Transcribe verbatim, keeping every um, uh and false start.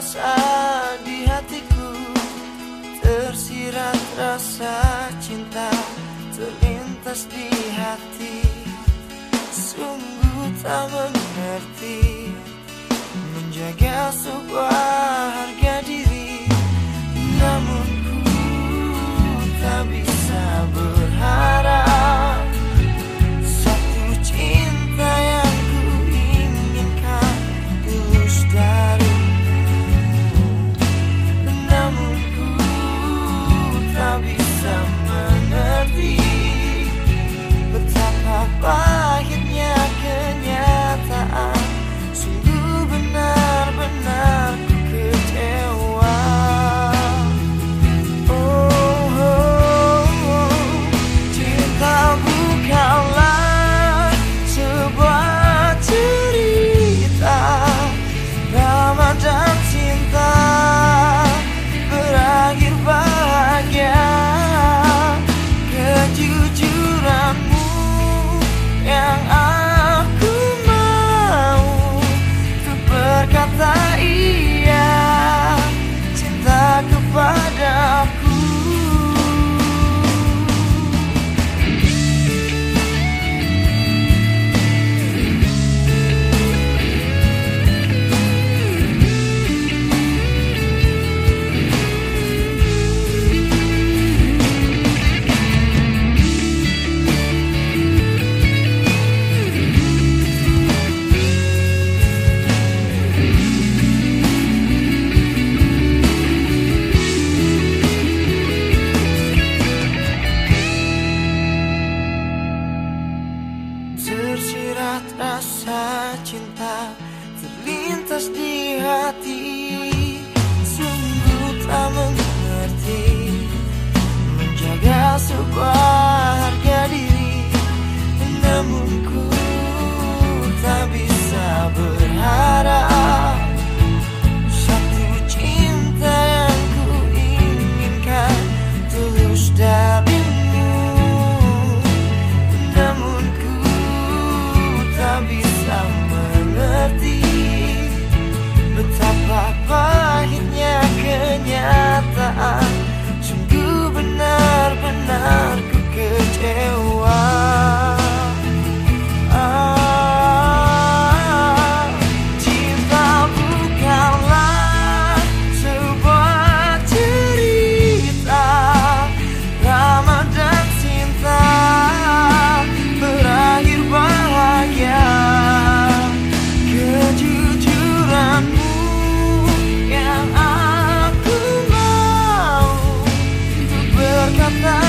rasa di hatiku, tersirat rasa cinta terlintas di hati. Sungguh tak mengerti menjaga sebuah harga diri, namun ku tak bisa berharap satu cinta yang ku inginkan tulus darimu. Namun ku tak bisa mengerti betapa pahitnya kenyataan. Sungguh benar-benar ku kecewa. Oh, oh, oh. Cinta bukanlah sebuah cerita drama dan cinta berakhir bahagia. Kejujuranmu yang aku mau untuk berkata iya cinta kepadaku. Tersirat rasa cinta terlintas di hati. Sungguh tak mengerti menjaga sebuah harga diri, namun ku tak bisa berharap satu cinta yang ku inginkan tulus darimu. Namun ku tak bisa mengerti betapa pahitnya kenyataan. Sungguh benar-benar ku kecewa. Ah, cinta bukanlah sebuah cerita drama dan cinta berakhir bahagia. Kejujuranmu yang aku mau untuk berkata